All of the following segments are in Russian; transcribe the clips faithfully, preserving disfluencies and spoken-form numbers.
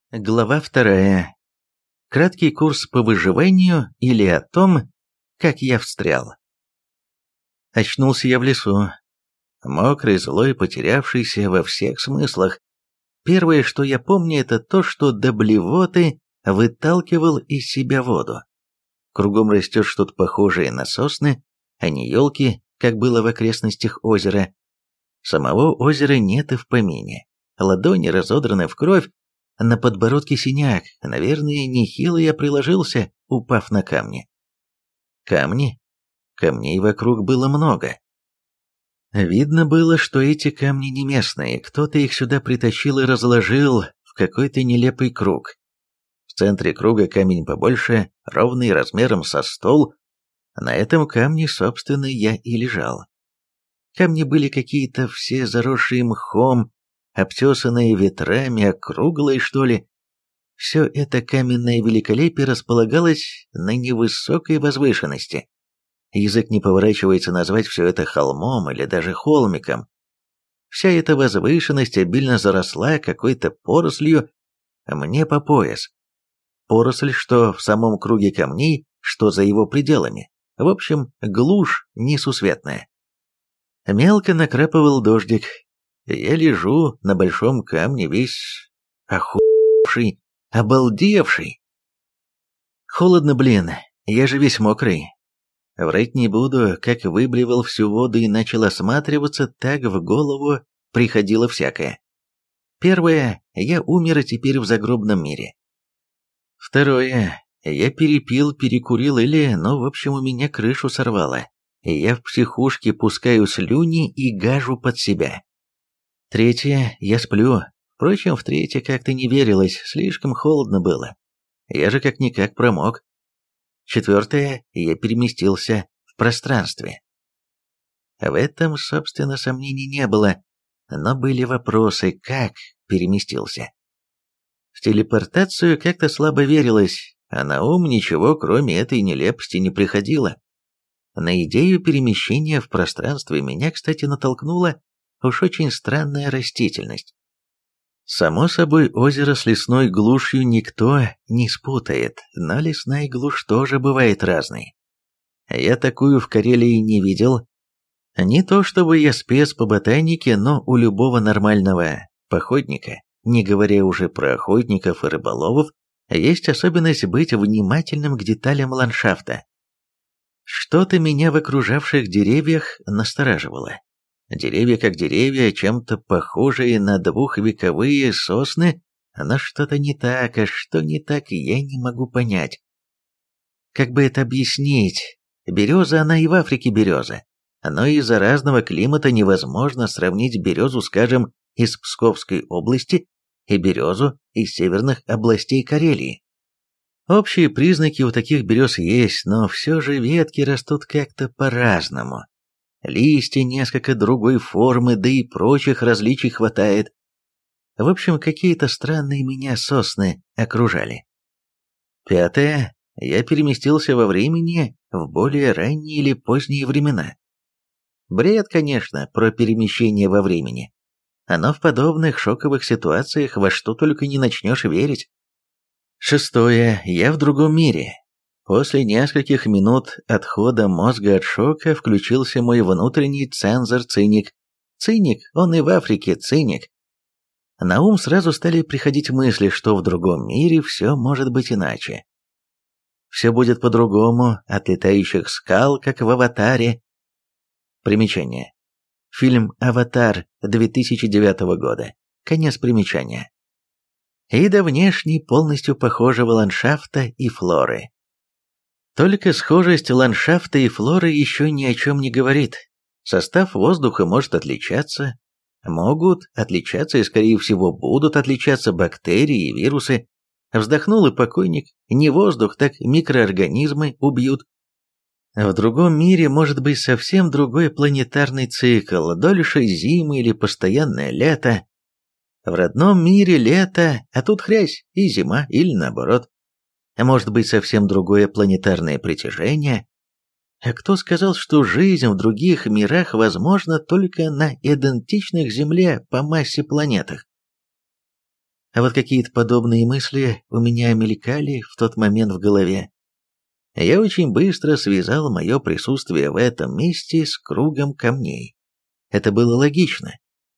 Глава вторая. Краткий курс по выживанию или о том, как я встрял. Очнулся я в лесу. Мокрый, злой, потерявшийся во всех смыслах. Первое, что я помню, это то, что до блевоты выталкивал из себя воду. Кругом растет что-то похожее на сосны, а не елки, как было в окрестностях озера. Самого озера нет и в помине. Ладони разодраны в кровь, на подбородке синяк, наверное, нехило я приложился, упав на камни. Камни? Камней вокруг было много. Видно было, что эти камни не местные, кто-то их сюда притащил и разложил в какой-то нелепый круг. В центре круга камень побольше, ровный, размером со стол. На этом камне, собственно, я и лежал. Камни были какие-то все заросшие мхом, обтесанные ветрами, округлые, что ли. Все это каменное великолепие располагалось на невысокой возвышенности. Язык не поворачивается назвать все это холмом или даже холмиком. Вся эта возвышенность обильно заросла какой-то порослью мне по пояс. Поросль, что в самом круге камней, что за его пределами. В общем, глушь несусветная. Мелко накрапывал дождик. Я лежу на большом камне весь охуевший, обалдевший. Холодно, блин, я же весь мокрый. Врать не буду, как выблевал всю воду и начал осматриваться, так в голову приходило всякое. Первое, я умер и теперь в загробном мире. Второе, я перепил, перекурил или, ну, в общем, у меня крышу сорвало, и я в психушке пускаю слюни и гажу под себя. Третье, я сплю. Впрочем, в третье как-то не верилось, слишком холодно было. Я же как-никак промок. Четвертое, я переместился в пространстве. В этом, собственно, сомнений не было, но были вопросы, как переместился. В телепортацию как-то слабо верилось, а на ум ничего, кроме этой нелепости, не приходило. На идею перемещения в пространстве меня, кстати, натолкнула уж очень странная растительность. Само собой, озеро с лесной глушью никто не спутает, но лесная глушь тоже бывает разной. Я такую в Карелии не видел. Не то чтобы я спец по ботанике, но у любого нормального походника, не говоря уже про охотников и рыболовов, есть особенность быть внимательным к деталям ландшафта. Что-то меня в окружавших деревьях настораживало. Деревья как деревья, чем-то похожие на двухвековые сосны, но что-то не так, а что не так, я не могу понять. Как бы это объяснить? Береза, она и в Африке береза, но из-за разного климата невозможно сравнить березу, скажем, из Псковской области и березу из северных областей Карелии. Общие признаки у таких берез есть, но все же ветки растут как-то по-разному. Листья несколько другой формы, да и прочих различий хватает. В общем, какие-то странные меня сосны окружали. Пятое. Я переместился во времени в более ранние или поздние времена. Бред, конечно, про перемещение во времени. Но в подобных шоковых ситуациях во что только не начнешь верить. Шестое. Я в другом мире. После нескольких минут отхода мозга от шока включился мой внутренний цензор-циник. Циник, он и в Африке циник. На ум сразу стали приходить мысли, что в другом мире все может быть иначе. Все будет по-другому, от летающих скал, как в «Аватаре». Примечание. Фильм «Аватар» две тысячи девятого года. Конец примечания. И до внешней полностью похожего ландшафта и флоры. Только схожесть ландшафта и флоры еще ни о чем не говорит. Состав воздуха может отличаться, могут отличаться и, скорее всего, будут отличаться бактерии и вирусы. Вздохнул и покойник, не воздух, так микроорганизмы убьют. В другом мире может быть совсем другой планетарный цикл, дольше зимы или постоянное лето. В родном мире лето, а тут хрясь, и зима, или наоборот. Может быть совсем другое планетарное притяжение. А кто сказал, что жизнь в других мирах возможна только на идентичных Земле по массе планетах? А вот какие-то подобные мысли у меня мелькали в тот момент в голове. Я очень быстро связал мое присутствие в этом месте с кругом камней. Это было логично.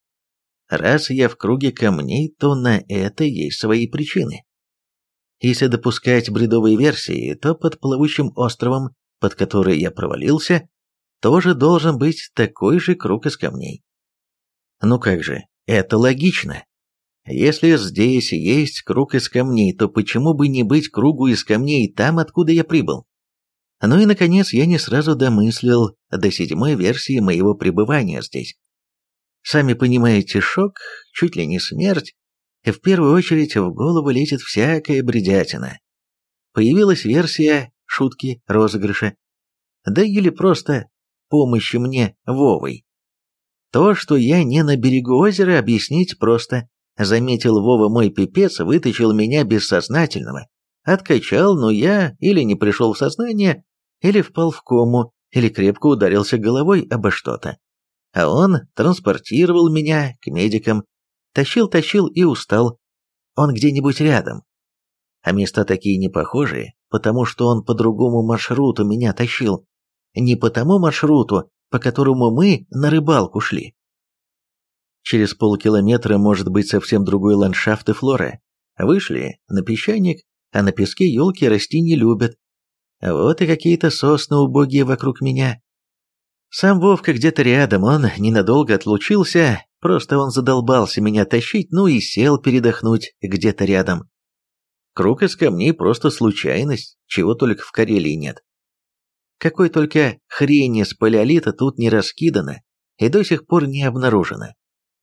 Раз я в круге камней, то на это есть свои причины. Если допускать бредовые версии, то под плавучим островом, под который я провалился, тоже должен быть такой же круг из камней. Ну как же, это логично. Если здесь есть круг из камней, то почему бы не быть кругу из камней там, откуда я прибыл? Ну и, наконец, я не сразу домыслил до седьмой версии моего пребывания здесь. Сами понимаете, шок, чуть ли не смерть, и в первую очередь в голову лезет всякая бредятина. Появилась версия шутки, розыгрыша, да или просто помощи мне Вовой. То, что я не на берегу озера, объяснить просто. Заметил Вова мой пипец, вытащил меня бессознательного, откачал, но я или не пришел в сознание, или впал в кому, или крепко ударился головой обо что-то. А он транспортировал меня к медикам, тащил-тащил и устал. Он где-нибудь рядом. А места такие непохожие, потому что он по другому маршруту меня тащил. Не по тому маршруту, по которому мы на рыбалку шли. Через полкилометра может быть совсем другой ландшафт и флора. Вышли на песчаник, а на песке елки расти не любят. Вот и какие-то сосны убогие вокруг меня. Сам Вовка где-то рядом, он ненадолго отлучился, просто он задолбался меня тащить, ну и сел передохнуть где-то рядом. Круг из камней просто случайность, чего только в Карелии нет. Какой только хрени с палеолита тут не раскидано и до сих пор не обнаружено.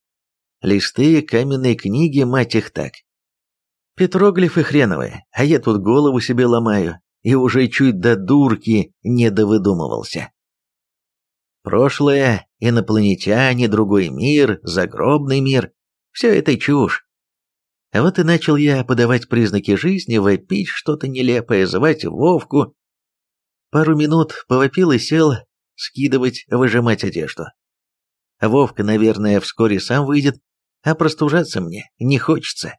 Листы каменной книги, мать их так. Петроглифы хреновые, а я тут голову себе ломаю, и уже чуть до дурки не довыдумывался. Прошлое, инопланетяне, другой мир, загробный мир – все это чушь. А вот и начал я подавать признаки жизни, вопить что-то нелепое, звать Вовку. Пару минут повопил и сел скидывать, выжимать одежду. Вовка, наверное, вскоре сам выйдет, а простужаться мне не хочется.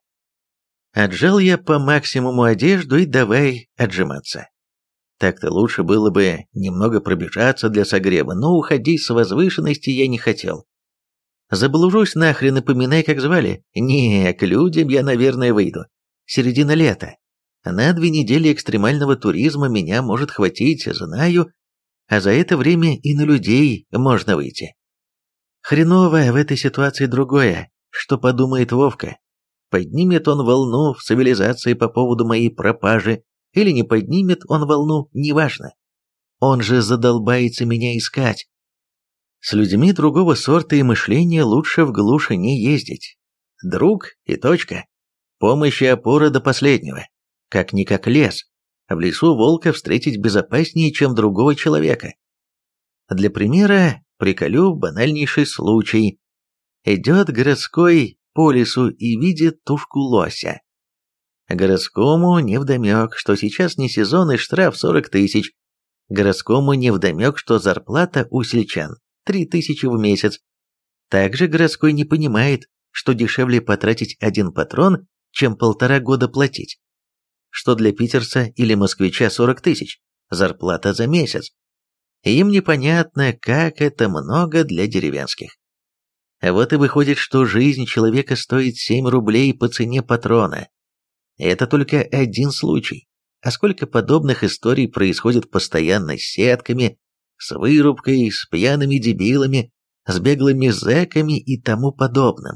Отжал я по максимуму одежду и давай отжиматься. Так-то лучше было бы немного пробежаться для согрева, но уходить с возвышенности я не хотел. Заблужусь нахрен и поминай, как звали. Не, к людям я, наверное, выйду. Середина лета. На две недели экстремального туризма меня может хватить, знаю, а за это время и на людей можно выйти. Хреново в этой ситуации другое, что подумает Вовка. Поднимет он волну в цивилизации по поводу моей пропажи, или не поднимет он волну, неважно. Он же задолбается меня искать. С людьми другого сорта и мышления лучше в глуши не ездить. Друг и точка. Помощь и опора до последнего. Как-никак лес. В лесу волка встретить безопаснее, чем другого человека. Для примера приколю банальнейший случай. Идет городской по лесу и видит тушку лося. Городскому невдомек, что сейчас не сезон и штраф сорок тысяч. Городскому невдомек, что зарплата у сельчан три тысячи в месяц. Также городской не понимает, что дешевле потратить один патрон, чем полтора года платить. Что для питерца или москвича сорок тысяч, зарплата за месяц. Им непонятно, как это много для деревенских. Вот и выходит, что жизнь человека стоит семь рублей по цене патрона. Это только один случай. А сколько подобных историй происходит постоянно с сетками, с вырубкой, с пьяными дебилами, с беглыми зэками и тому подобным.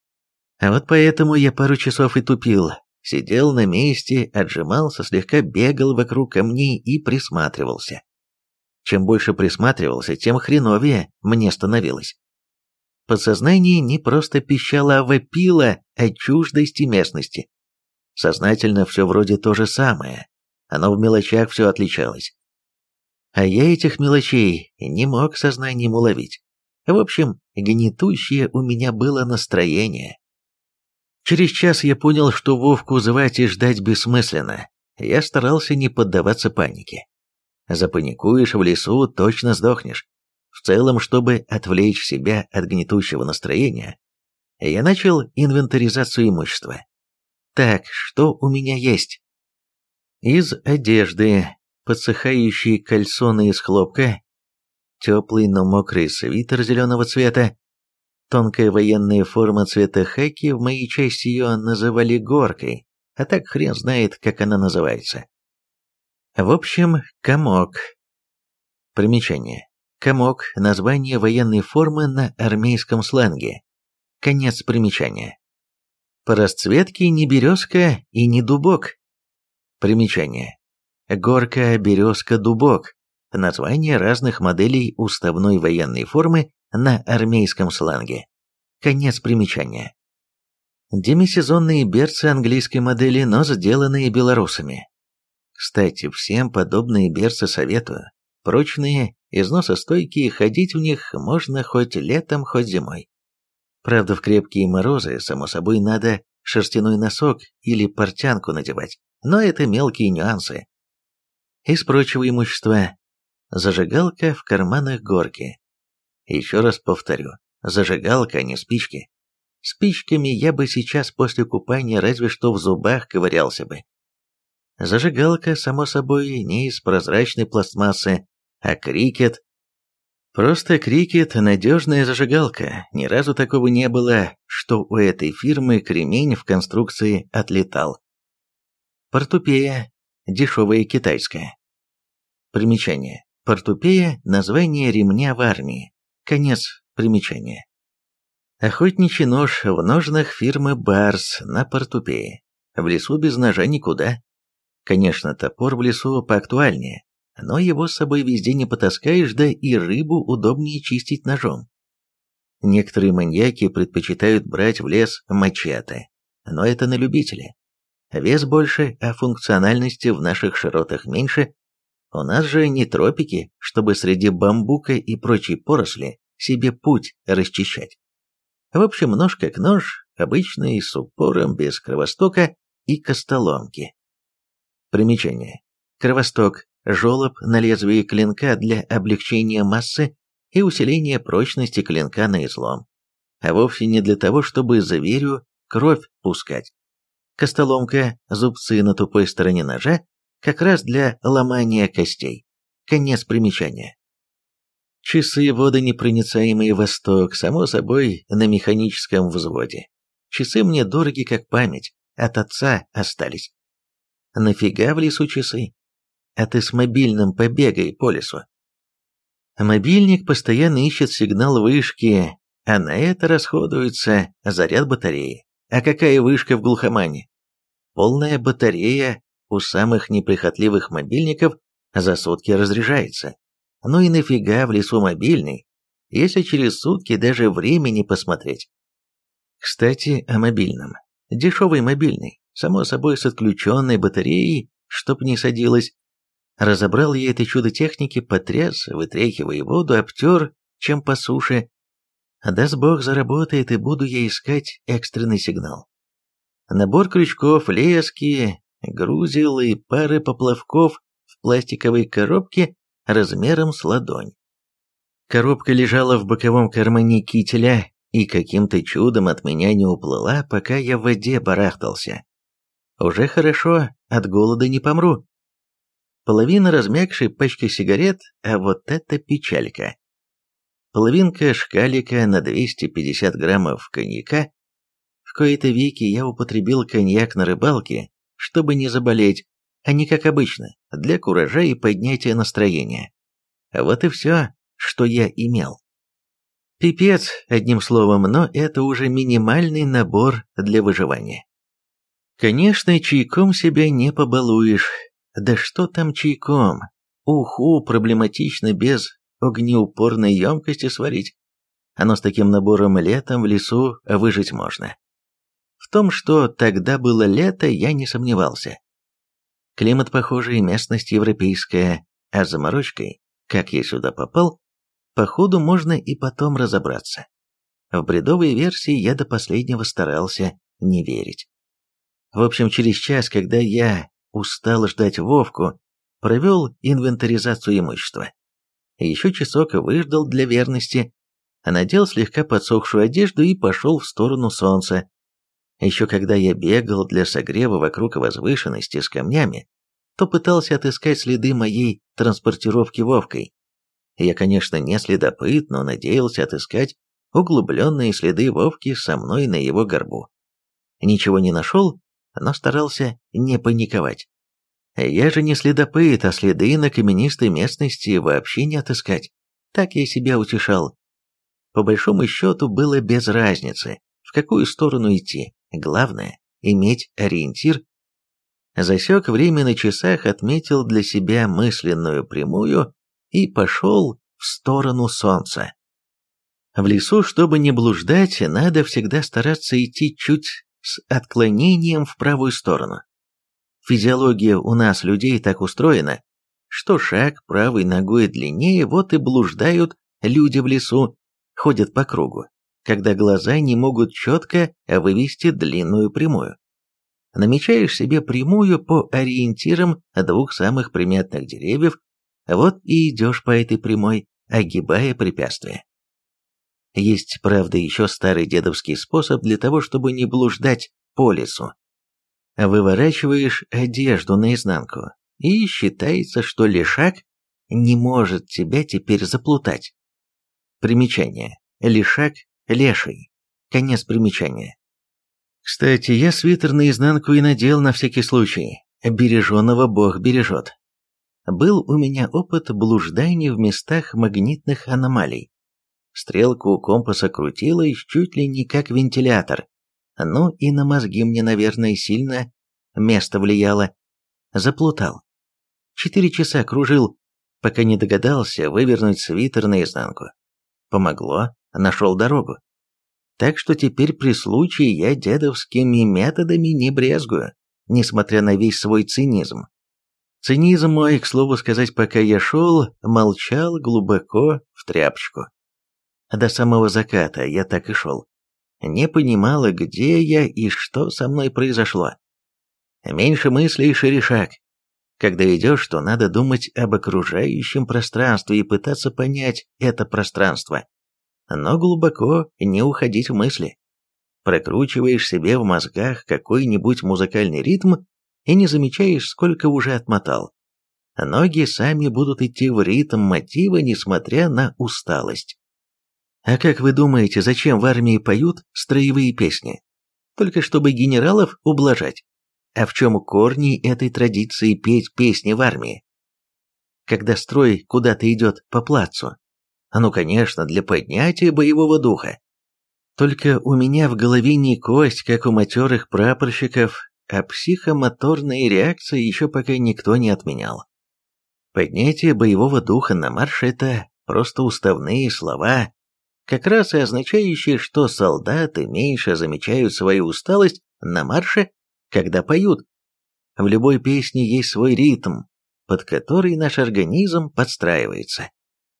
А вот поэтому я пару часов и тупил. Сидел на месте, отжимался, слегка бегал вокруг камней и присматривался. Чем больше присматривался, тем хреновее мне становилось. Подсознание не просто пищало, а вопило о чуждости местности. Сознательно все вроде то же самое, оно в мелочах все отличалось. А я этих мелочей не мог сознанием уловить. В общем, гнетущее у меня было настроение. Через час я понял, что Вовку звать и ждать бессмысленно. Я старался не поддаваться панике. Запаникуешь в лесу, точно сдохнешь. В целом, чтобы отвлечь себя от гнетущего настроения, я начал инвентаризацию имущества. Так, что у меня есть? Из одежды подсыхающие кальсоны из хлопка, теплый, но мокрый свитер зеленого цвета, тонкая военная форма цвета хаки, в моей части ее называли горкой, а так хрен знает, как она называется. В общем, комок. Примечание. Комок – название военной формы на армейском сленге. Конец примечания. По расцветке не березка и не дубок. Примечание. Горка, березка, дубок. Название разных моделей уставной военной формы на армейском сленге. Конец примечания. Демисезонные берцы английской модели, но сделанные белорусами. Кстати, всем подобные берцы советую. Прочные, износостойкие, ходить в них можно хоть летом, хоть зимой. Правда, в крепкие морозы, само собой, надо шерстяной носок или портянку надевать, но это мелкие нюансы. Из прочего имущества. Зажигалка в карманах горки. Еще раз повторю, зажигалка, а не спички. Спичками я бы сейчас после купания разве что в зубах ковырялся бы. Зажигалка, само собой, не из прозрачной пластмассы, а крикет. Просто крикет – надежная зажигалка. Ни разу такого не было, что у этой фирмы кремень в конструкции отлетал. Портупея – дешевая китайская. Примечание. Портупея – название ремня в армии. Конец примечания. Охотничий нож в ножнах фирмы Барс на портупее. В лесу без ножа никуда. Конечно, топор в лесу поактуальнее, но его с собой везде не потаскаешь, да и рыбу удобнее чистить ножом. Некоторые маньяки предпочитают брать в лес мачете, но это на любителя. Вес больше, а функциональности в наших широтах меньше. У нас же не тропики, чтобы среди бамбука и прочей поросли себе путь расчищать. В общем, нож как нож, обычный, с упором, без кровостока и костоломки. Примечание. Кровосток – желоб на лезвии клинка для облегчения массы и усиления прочности клинка на излом, а вовсе не для того, чтобы зверю кровь пускать. Костоломка – зубцы на тупой стороне ножа, как раз для ломания костей. Конец примечания. Часы водонепроницаемый Восток, само собой, на механическом взводе. Часы мне дороги как память, от отца остались. Нафига в лесу часы? А ты с мобильным побегай по лесу. Мобильник постоянно ищет сигнал вышки, а на это расходуется заряд батареи. А какая вышка в глухомане? Полная батарея у самых неприхотливых мобильников за сутки разряжается. Ну и нафига в лесу мобильный, если через сутки даже времени посмотреть? Кстати, о мобильном. Дешевый мобильный, само собой с отключенной батареей, чтоб не садилась. Разобрал я это чудо техники, потряс, вытряхивая воду, обтер, чем по суше. Даст Бог заработает, и буду я искать экстренный сигнал. Набор крючков, лески, грузил и пары поплавков в пластиковой коробке размером с ладонь. Коробка лежала в боковом кармане кителя и каким-то чудом от меня не уплыла, пока я в воде барахтался. Уже хорошо, от голода не помру. Половина размягшей пачки сигарет, а вот это печалька. Половинка шкалика на двести пятьдесят граммов коньяка. В кои-то веки я употребил коньяк на рыбалке, чтобы не заболеть, а не как обычно, для куража и поднятия настроения. Вот и все, что я имел. Пипец, одним словом, но это уже минимальный набор для выживания. Конечно, чайком себя не побалуешь. Да что там чайком? Уху проблематично без огнеупорной емкости сварить. Оно с таким набором летом в лесу выжить можно. В том, что тогда было лето, я не сомневался. Климат похожий, местность европейская, а с заморочкой, как я сюда попал, походу можно и потом разобраться. В бредовые версии я до последнего старался не верить. В общем, через час, когда я устал ждать Вовку, провел инвентаризацию имущества. Еще часок выждал для верности, надел слегка подсохшую одежду и пошел в сторону солнца. Еще когда я бегал для согрева вокруг возвышенности с камнями, то пытался отыскать следы моей транспортировки Вовкой. Я, конечно, не следопыт, но надеялся отыскать углубленные следы Вовки со мной на его горбу. Ничего не нашел, но старался не паниковать. Я же не следопыт, а следы на каменистой местности вообще не отыскать. Так я себя утешал. По большому счету было без разницы, в какую сторону идти. Главное – иметь ориентир. Засек время на часах, отметил для себя мысленную прямую и пошел в сторону солнца. В лесу, чтобы не блуждать, надо всегда стараться идти чуть с отклонением в правую сторону. Физиология у нас, людей, так устроена, что шаг правой ногой длиннее, вот и блуждают люди в лесу, ходят по кругу, когда глаза не могут четко вывести длинную прямую. Намечаешь себе прямую по ориентирам двух самых приметных деревьев, вот и идешь по этой прямой, огибая препятствия. Есть, правда, еще старый дедовский способ для того, чтобы не блуждать по лесу. Выворачиваешь одежду наизнанку, и считается, что лишак не может тебя теперь заплутать. Примечание. Лишак – леший. Конец примечания. Кстати, я свитер наизнанку и надел на всякий случай. Береженого Бог бережет. Был у меня опыт блуждания в местах магнитных аномалий. Стрелку компаса крутилась чуть ли не как вентилятор. Ну и на мозги мне, наверное, сильно место влияло. Заплутал. Четыре часа кружил, пока не догадался вывернуть свитер наизнанку. Помогло, нашел дорогу. Так что теперь при случае я дедовскими методами не брезгую, несмотря на весь свой цинизм. Цинизм мой, к слову сказать, пока я шел, молчал глубоко в тряпочку. До самого заката я так и шел. Не понимала, где я и что со мной произошло. Меньше мыслей, шире шаг. Когда идешь, то надо думать об окружающем пространстве и пытаться понять это пространство. Но глубоко не уходить в мысли. Прокручиваешь себе в мозгах какой-нибудь музыкальный ритм и не замечаешь, сколько уже отмотал. Ноги сами будут идти в ритм мотива, несмотря на усталость. А как вы думаете, зачем в армии поют строевые песни? Только чтобы генералов ублажать. А в чем корни этой традиции петь песни в армии? Когда строй куда-то идет по плацу. Ну, конечно, для поднятия боевого духа. Только у меня в голове не кость, как у матерых прапорщиков, а психомоторные реакции еще пока никто не отменял. Поднятие боевого духа на марш – это просто уставные слова, как раз и означающие, что солдаты меньше замечают свою усталость на марше, когда поют. В любой песне есть свой ритм, под который наш организм подстраивается.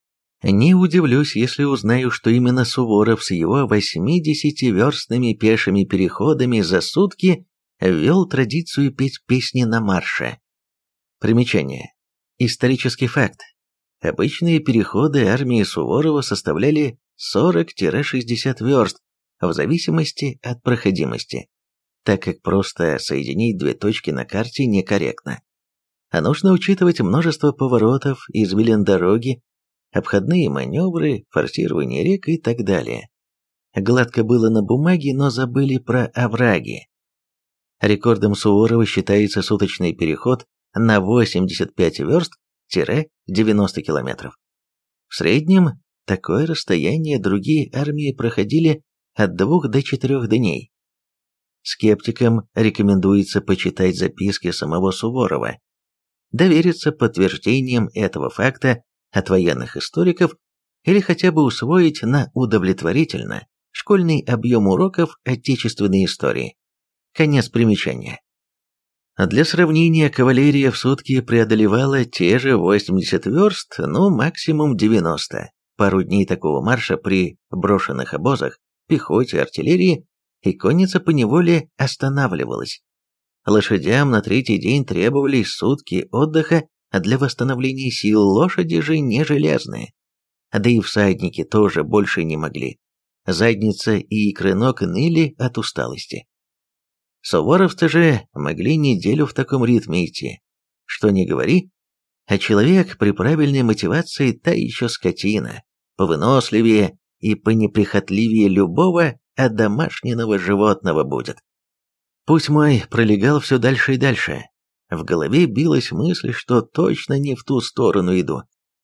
Не удивлюсь, если узнаю, что именно Суворов с его восьмидесятиверстными пешими переходами за сутки ввел традицию петь песни на марше. Примечание. Исторический факт. Обычные переходы армии Суворова составляли сорок-шестьдесят верст, в зависимости от проходимости, так как просто соединить две точки на карте некорректно. А нужно учитывать множество поворотов, извилин дороги, обходные маневры, форсирование рек и так далее. Гладко было на бумаге, но забыли про овраги. Рекордом Суворова считается суточный переход на восемьдесят пять верст-девяносто километров. В среднем такое расстояние другие армии проходили от двух до четырех дней. Скептикам рекомендуется почитать записки самого Суворова, довериться подтверждениям этого факта от военных историков или хотя бы усвоить на удовлетворительно школьный объем уроков отечественной истории. Конец примечания. Для сравнения, кавалерия в сутки преодолевала те же восемьдесят верст, ну максимум девяносто. Пару дней такого марша при брошенных обозах, пехоте, артиллерии, и конница поневоле останавливалась. Лошадям на третий день требовались сутки отдыха для восстановления сил, лошади же не железные. Да и всадники тоже больше не могли. Задница и икры ног ныли от усталости. Суворовцы же могли неделю в таком ритме идти. Что ни говори, а человек при правильной мотивации та еще скотина, повыносливее и понеприхотливее любого одомашненного животного будет. Путь мой пролегал все дальше и дальше. В голове билась мысль, что точно не в ту сторону иду.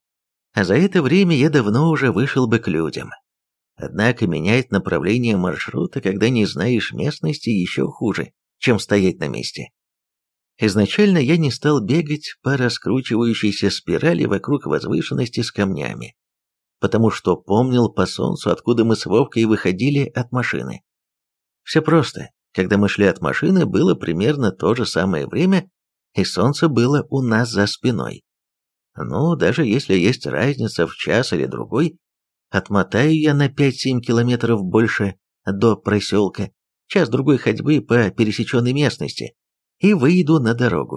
А за это время я давно уже вышел бы к людям. Однако менять направление маршрута, когда не знаешь местности, еще хуже, чем стоять на месте. Изначально я не стал бегать по раскручивающейся спирали вокруг возвышенности с камнями, потому что помнил по солнцу, откуда мы с Вовкой выходили от машины. Все просто. Когда мы шли от машины, было примерно то же самое время, и солнце было у нас за спиной. Ну, даже если есть разница в час или другой, отмотаю я на пять-семь километров больше до проселка, час-другой ходьбы по пересеченной местности, и выйду на дорогу.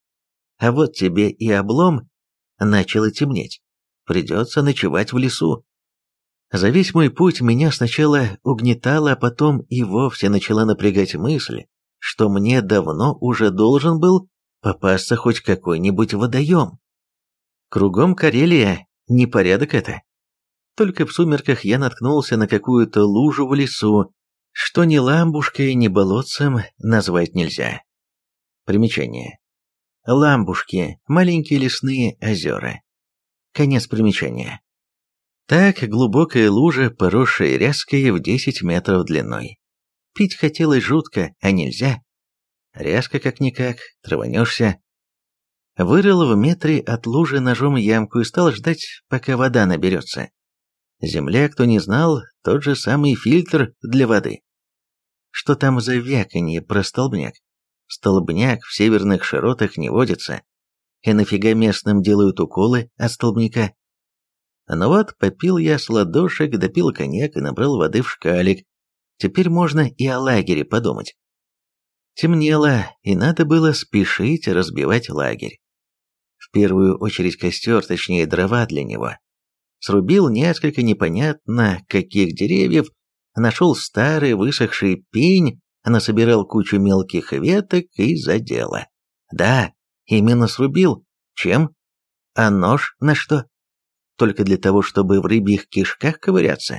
А вот тебе и облом, начало темнеть, придется ночевать в лесу. За весь мой путь меня сначала угнетало, а потом и вовсе начала напрягать мысль, что мне давно уже должен был попасться хоть какой-нибудь водоем. Кругом Карелия, непорядок это. Только в сумерках я наткнулся на какую-то лужу в лесу, что ни ламбушкой, ни болотцем назвать нельзя. Примечание. Ламбушки – маленькие лесные озера. Конец примечания. Так, глубокая лужа, поросшая ряской в десять метров длиной. Пить хотелось жутко, а нельзя. Ряска как-никак, траванешься. Вырыл в метре от лужи ножом ямку и стал ждать, пока вода наберется. Земля, кто не знал, тот же самый фильтр для воды. Что там за вяканье про столбняк? Столбняк в северных широтах не водится. И нафига местным делают уколы от столбняка? Ну вот, попил я с ладошек, допил коньяк и набрал воды в шкалик. Теперь можно и о лагере подумать. Темнело, и надо было спешить разбивать лагерь. В первую очередь костер, точнее дрова для него. Срубил несколько непонятно каких деревьев, нашел старый высохший пень, насобирал кучу мелких веток и за дело. Да, именно срубил. Чем? А нож на что? Только для того, чтобы в рыбьих кишках ковыряться.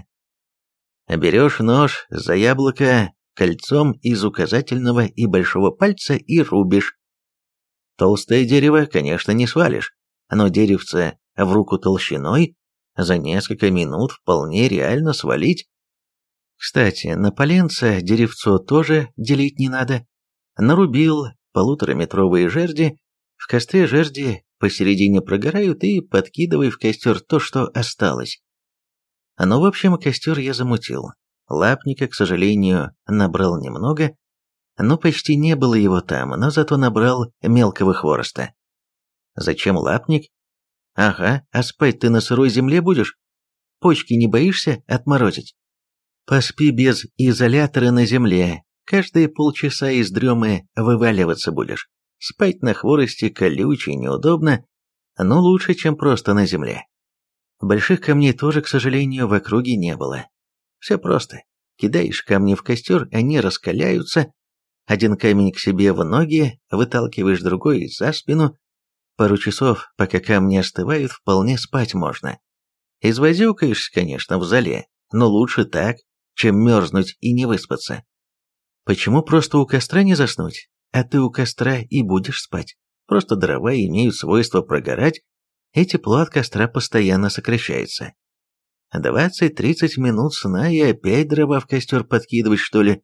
Берешь нож за яблоко кольцом из указательного и большого пальца и рубишь. Толстое дерево, конечно, не свалишь, но деревце в руку толщиной за несколько минут вполне реально свалить. Кстати, на поленца деревцо тоже делить не надо. Нарубил полутораметровые жерди, в костре жерди посередине прогорают, и подкидывай в костер то, что осталось. Ну, в общем, костер я замутил. Лапника, к сожалению, набрал немного, но почти не было его там, но зато набрал мелкого хвороста. Зачем лапник? Ага, а спать ты на сырой земле будешь? Почки не боишься отморозить? Поспи без изолятора на земле, каждые полчаса из дремы вываливаться будешь. Спать на хворосте колючий, неудобно, но лучше, чем просто на земле. Больших камней тоже, к сожалению, в округе не было. Все просто. Кидаешь камни в костер, они раскаляются. Один камень к себе в ноги, выталкиваешь другой за спину. Пару часов, пока камни остывают, вполне спать можно. Извозюкаешься, конечно, в зале, но лучше так, чем мерзнуть и не выспаться. Почему просто у костра не заснуть? А ты у костра и будешь спать. Просто дрова имеют свойство прогорать, и тепло от костра постоянно сокращается. двадцать-тридцать минут сна и опять дрова в костер подкидывать, что ли?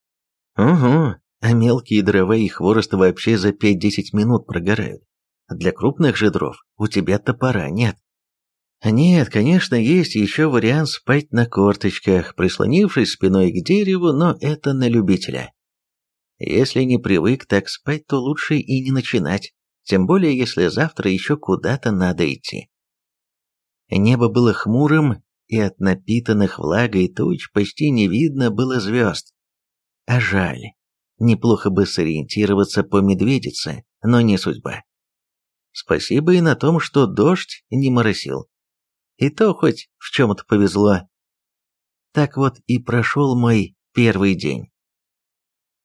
Угу, а мелкие дрова и хворост вообще за пять-десять минут прогорают. Для крупных же дров у тебя топора нет. Нет, конечно, есть еще вариант спать на корточках, прислонившись спиной к дереву, но это на любителя. Если не привык так спать, то лучше и не начинать, тем более если завтра еще куда-то надо идти. Небо было хмурым, и от напитанных влагой туч почти не видно было звезд. А жаль, неплохо бы сориентироваться по медведице, но не судьба. Спасибо и на том, что дождь не моросил. И то хоть в чем-то повезло. Так вот и прошел мой первый день.